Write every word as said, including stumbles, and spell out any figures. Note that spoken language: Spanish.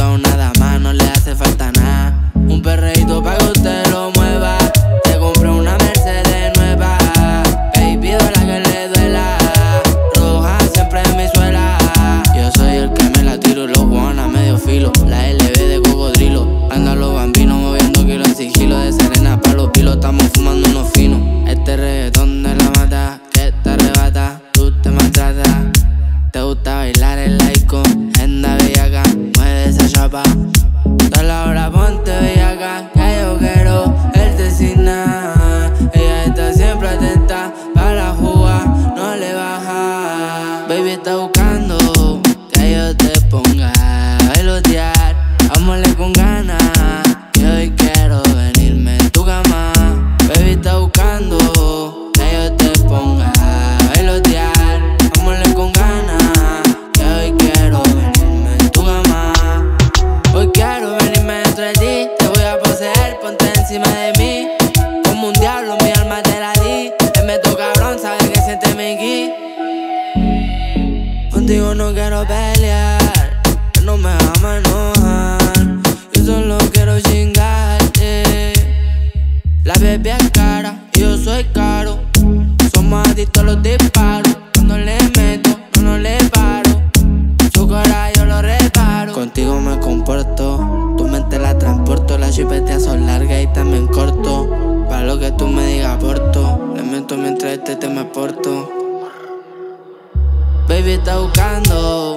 a una dama no le hace falta nada. Un perreíto pa' que usted lo mueva. Te compré una Mercedes nueva. Baby, duela que le duela. Roja siempre en mi suela. Yo soy el que me la tiro. Los guanas medio filo. La L B de cocodrilo. Andan los bambinos moviendo kilos en sigilo. De Serena pa' los pilos estamos fumando unos finos. Este reggaetón de la mata que te arrebata. Tú te maltratas. Te gusta bailar el laico. Agenda bellaca, mueve esa chapa. Toda la hora ponte bellaca, que yo quiero verte sin nada. Ella está siempre atenta para jugar, no le baja. Baby está buscando que yo te ponga a bailotear. Vámonos con ganas, que hoy quiero venirme en tu cama. Baby está buscando que yo te ponga a bailotear. Vámonos con ganas, que hoy quiero venirme en tu cama. Hoy quiero venirme dentro de ti. Te voy a poseer, ponte encima de mí. Como un diablo mi alma te la di. Él me toca cabrón, sabe que siente mi gui. Contigo no quiero pelear, no me vamos a enojar. Yo solo quiero chingarte. La baby es cara y yo soy caro. Somos adictos a los disparos. Cuando le meto, no, no le paro. Su cara yo lo reparo. Contigo me comporto, tu mente la transporto. Las chupeteas son largas y también corto. Para lo que tú me digas aporto. Le meto mientras este te me porto. Baby está buscando